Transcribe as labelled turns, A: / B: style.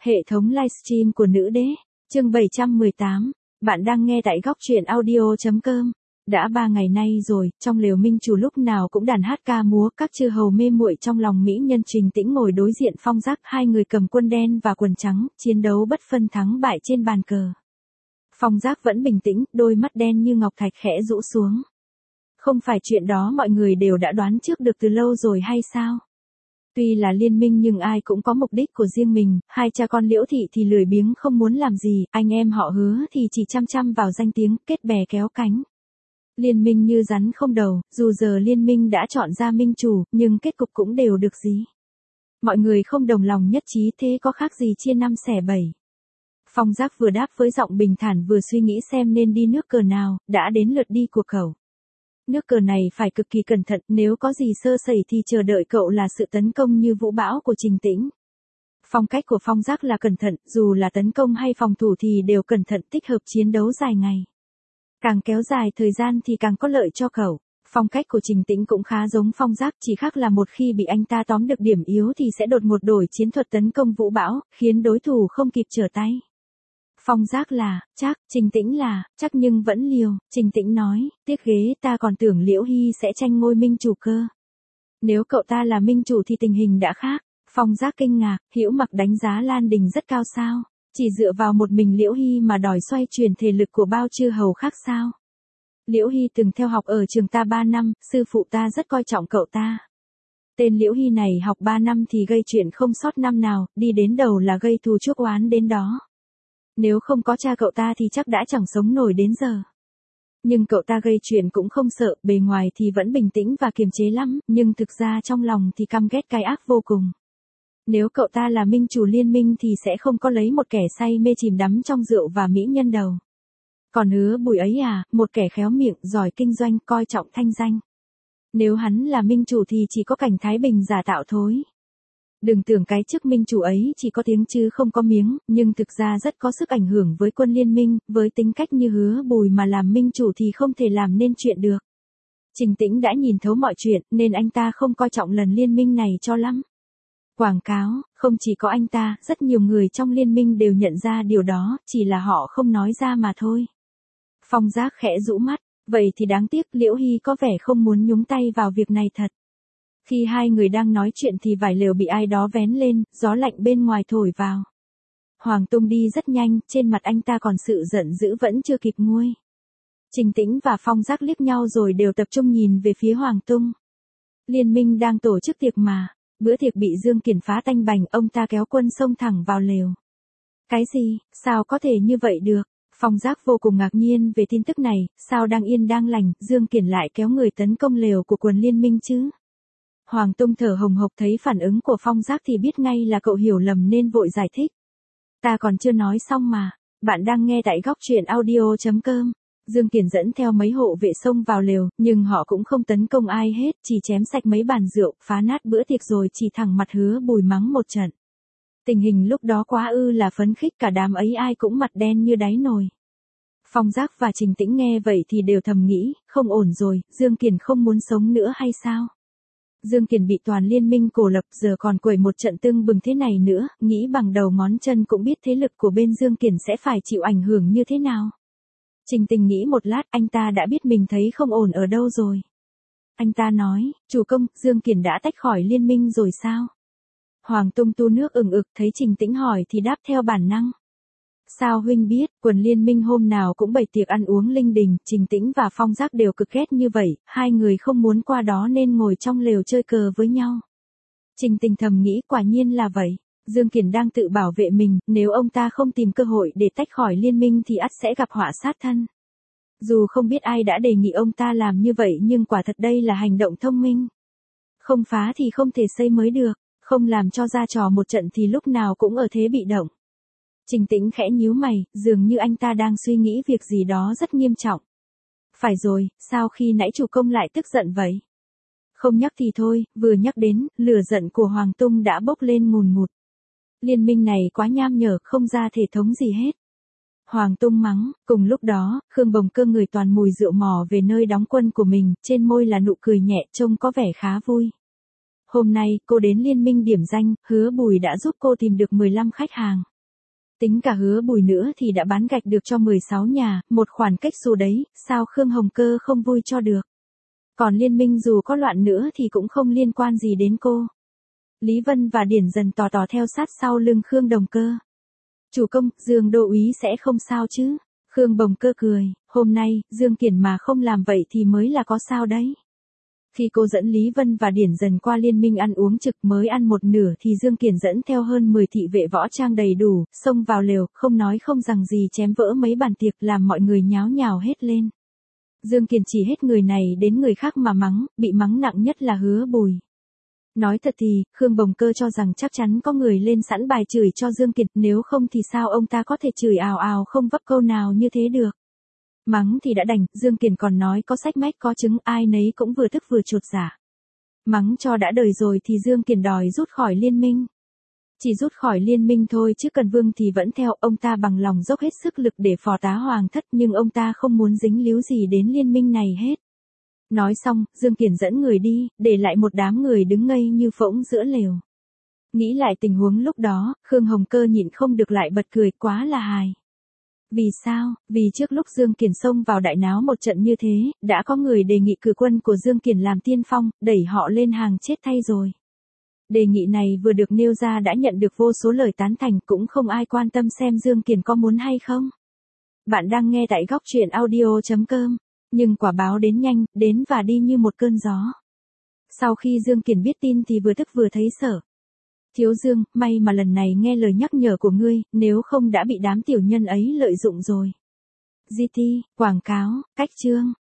A: Hệ thống livestream của nữ đế, chương 718, bạn đang nghe tại góc truyện audio.com. Đã 3 ngày nay rồi, trong lều minh chủ lúc nào cũng đàn hát ca múa, các chư hầu mê muội trong lòng mỹ nhân Trình Tĩnh ngồi đối diện Phong Giác, hai người cầm quân đen và quần trắng, chiến đấu bất phân thắng bại trên bàn cờ. Phong Giác vẫn bình tĩnh, đôi mắt đen như ngọc thạch khẽ rũ xuống. Không phải chuyện đó mọi người đều đã đoán trước được từ lâu rồi hay sao? Tuy là liên minh nhưng ai cũng có mục đích của riêng mình, hai cha con Liễu Thị thì lười biếng không muốn làm gì, anh em họ Hứa thì chỉ chăm chăm vào danh tiếng, kết bè kéo cánh. Liên minh như rắn không đầu, dù giờ liên minh đã chọn ra minh chủ, nhưng kết cục cũng đều được gì. Mọi người không đồng lòng nhất trí, thế có khác gì chia năm xẻ bảy. Phong Giác vừa đáp với giọng bình thản vừa suy nghĩ xem nên đi nước cờ nào, đã đến lượt đi của cậu. Nước cờ này phải cực kỳ cẩn thận, nếu có gì sơ sẩy thì chờ đợi cậu là sự tấn công như vũ bão của Trình Tĩnh. Phong cách của Phong Giác là cẩn thận, dù là tấn công hay phòng thủ thì đều cẩn thận, tích hợp chiến đấu dài ngày. Càng kéo dài thời gian thì càng có lợi cho cậu. Phong cách của Trình Tĩnh cũng khá giống Phong Giác, chỉ khác là một khi bị anh ta tóm được điểm yếu thì sẽ đột ngột đổi chiến thuật tấn công vũ bão, khiến đối thủ không kịp trở tay. Phong Giác là, chắc, Trình Tĩnh là, chắc nhưng vẫn liều, Trình Tĩnh nói, tiếc ghế, ta còn tưởng Liễu Hy sẽ tranh ngôi minh chủ cơ. Nếu cậu ta là minh chủ thì tình hình đã khác. Phong Giác kinh ngạc, Hữu Mặc đánh giá Lan Đình rất cao sao? Chỉ dựa vào một mình Liễu Hy mà đòi xoay chuyển thể lực của bao chư hầu khác sao? Liễu Hy từng theo học ở trường ta 3 năm, sư phụ ta rất coi trọng cậu ta. Tên Liễu Hy này học 3 năm thì gây chuyện không sót năm nào, đi đến đầu là gây thù chuốc oán đến đó. Nếu không có cha cậu ta thì chắc đã chẳng sống nổi đến giờ. Nhưng cậu ta gây chuyện cũng không sợ, bề ngoài thì vẫn bình tĩnh và kiềm chế lắm, nhưng thực ra trong lòng thì căm ghét cái ác vô cùng. Nếu cậu ta là minh chủ liên minh thì sẽ không có lấy một kẻ say mê chìm đắm trong rượu và mỹ nhân đầu. Còn Hứa Bùi ấy à, một kẻ khéo miệng, giỏi kinh doanh, coi trọng thanh danh. Nếu hắn là minh chủ thì chỉ có cảnh Thái Bình giả tạo thôi. Đừng tưởng cái chức minh chủ ấy chỉ có tiếng chứ không có miếng, nhưng thực ra rất có sức ảnh hưởng với quân liên minh, với tính cách như Hứa Bùi mà làm minh chủ thì không thể làm nên chuyện được. Trình Tĩnh đã nhìn thấu mọi chuyện, nên anh ta không coi trọng lần liên minh này cho lắm. Quảng cáo, không chỉ có anh ta, rất nhiều người trong liên minh đều nhận ra điều đó, chỉ là họ không nói ra mà thôi. Phong Giác khẽ rũ mắt, vậy thì đáng tiếc, Liễu Hy có vẻ không muốn nhúng tay vào việc này thật. Khi hai người đang nói chuyện thì vải lều bị ai đó vén lên, gió lạnh bên ngoài thổi vào. Hoàng Tung đi rất nhanh, trên mặt anh ta còn sự giận dữ vẫn chưa kịp nguôi. Trình Tĩnh và Phong Giác liếc nhau rồi đều tập trung nhìn về phía Hoàng Tung. Liên minh đang tổ chức tiệc mà, bữa tiệc bị Dương Kiển phá tanh bành, ông ta kéo quân xông thẳng vào lều. Cái gì, sao có thể như vậy được? Phong Giác vô cùng ngạc nhiên về tin tức này, sao đang yên đang lành, Dương Kiển lại kéo người tấn công lều của quần liên minh chứ? Hoàng Tung thở hồng hộc thấy phản ứng của Phong Giác thì biết ngay là cậu hiểu lầm nên vội giải thích. Ta còn chưa nói xong mà, bạn đang nghe tại góc truyện audio.com. Dương Kiển dẫn theo mấy hộ vệ xông vào lều, nhưng họ cũng không tấn công ai hết, chỉ chém sạch mấy bàn rượu, phá nát bữa tiệc rồi chỉ thẳng mặt Hứa Bùi mắng một trận. Tình hình lúc đó quá là phấn khích, cả đám ấy ai cũng mặt đen như đáy nồi. Phong Giác và Trình Tĩnh nghe vậy thì đều thầm nghĩ, không ổn rồi, Dương Kiển không muốn sống nữa hay sao? Dương Kiển bị toàn liên minh cổ lập, giờ còn quẩy một trận tưng bừng thế này nữa, nghĩ bằng đầu ngón chân cũng biết thế lực của bên Dương Kiển sẽ phải chịu ảnh hưởng như thế nào. Trình Tình nghĩ một lát, anh ta đã biết mình thấy không ổn ở đâu rồi. Anh ta nói, chủ công, Dương Kiển đã tách khỏi liên minh rồi sao? Hoàng Tung tu nước ừng ực, thấy Trình Tĩnh hỏi thì đáp theo bản năng. Sao huynh biết, quần liên minh hôm nào cũng bày tiệc ăn uống linh đình, Trình Tĩnh và Phong Giác đều cực ghét như vậy, hai người không muốn qua đó nên ngồi trong lều chơi cờ với nhau. Trình Tình thầm nghĩ quả nhiên là vậy. Dương Kiển đang tự bảo vệ mình, nếu ông ta không tìm cơ hội để tách khỏi liên minh thì ắt sẽ gặp họa sát thân. Dù không biết ai đã đề nghị ông ta làm như vậy nhưng quả thật đây là hành động thông minh. Không phá thì không thể xây mới được, không làm cho ra trò một trận thì lúc nào cũng ở thế bị động. Trình Tĩnh khẽ nhíu mày, dường như anh ta đang suy nghĩ việc gì đó rất nghiêm trọng. Phải rồi, sao khi nãy chủ công lại tức giận vậy? Không nhắc thì thôi, vừa nhắc đến, lửa giận của Hoàng Tung đã bốc lên ngùn ngụt. Liên minh này quá nham nhở, không ra thể thống gì hết. Hoàng Tung mắng, cùng lúc đó, Khương Bồng Cơ người toàn mùi rượu mò về nơi đóng quân của mình, trên môi là nụ cười nhẹ, trông có vẻ khá vui. Hôm nay, cô đến liên minh điểm danh, Hứa Bùi đã giúp cô tìm được 15 khách hàng. Tính cả Hứa Bùi nữa thì đã bán gạch được cho 16 nhà, một khoản cách xù đấy, sao Khương Hồng Cơ không vui cho được. Còn liên minh dù có loạn nữa thì cũng không liên quan gì đến cô. Lý Vân và Điển Dần tò tò theo sát sau lưng Khương Đồng Cơ. Chủ công, Dương đô úy sẽ không sao chứ? Khương Bồng Cơ cười, hôm nay, Dương Kiển mà không làm vậy thì mới là có sao đấy. Khi cô dẫn Lý Vân và Điển Dần qua liên minh ăn uống trực mới ăn một nửa thì Dương Kiển dẫn theo hơn 10 thị vệ võ trang đầy đủ, xông vào lều, không nói không rằng gì chém vỡ mấy bàn tiệc làm mọi người nháo nhào hết lên. Dương Kiển chỉ hết người này đến người khác mà mắng, bị mắng nặng nhất là Hứa Bùi. Nói thật thì, Khương Bồng Cơ cho rằng chắc chắn có người lên sẵn bài chửi cho Dương Kiệt, nếu không thì sao ông ta có thể chửi ào ào không vấp câu nào như thế được. Mắng thì đã đành, Dương Kiệt còn nói có sách mách có chứng, ai nấy cũng vừa tức vừa chột dạ. Mắng cho đã đời rồi thì Dương Kiệt đòi rút khỏi liên minh. Chỉ rút khỏi liên minh thôi chứ Cần Vương thì vẫn theo, ông ta bằng lòng dốc hết sức lực để phò tá hoàng thất nhưng ông ta không muốn dính líu gì đến liên minh này hết. Nói xong, Dương Kiển dẫn người đi, để lại một đám người đứng ngây như phỗng giữa lều. Nghĩ lại tình huống lúc đó, Khương Hồng Cơ nhịn không được lại bật cười, quá là hài. Vì sao? Vì trước lúc Dương Kiển xông vào đại náo một trận như thế, đã có người đề nghị cử quân của Dương Kiển làm tiên phong, đẩy họ lên hàng chết thay rồi. Đề nghị này vừa được nêu ra đã nhận được vô số lời tán thành, cũng không ai quan tâm xem Dương Kiển có muốn hay không. Bạn đang nghe tại góc truyện audio.com. Nhưng quả báo đến nhanh, đến và đi như một cơn gió. Sau khi Dương Kiển biết tin thì vừa tức vừa thấy sợ. Thiếu Dương, may mà lần này nghe lời nhắc nhở của ngươi, nếu không đã bị đám tiểu nhân ấy lợi dụng rồi. GT, quảng cáo, cách chương.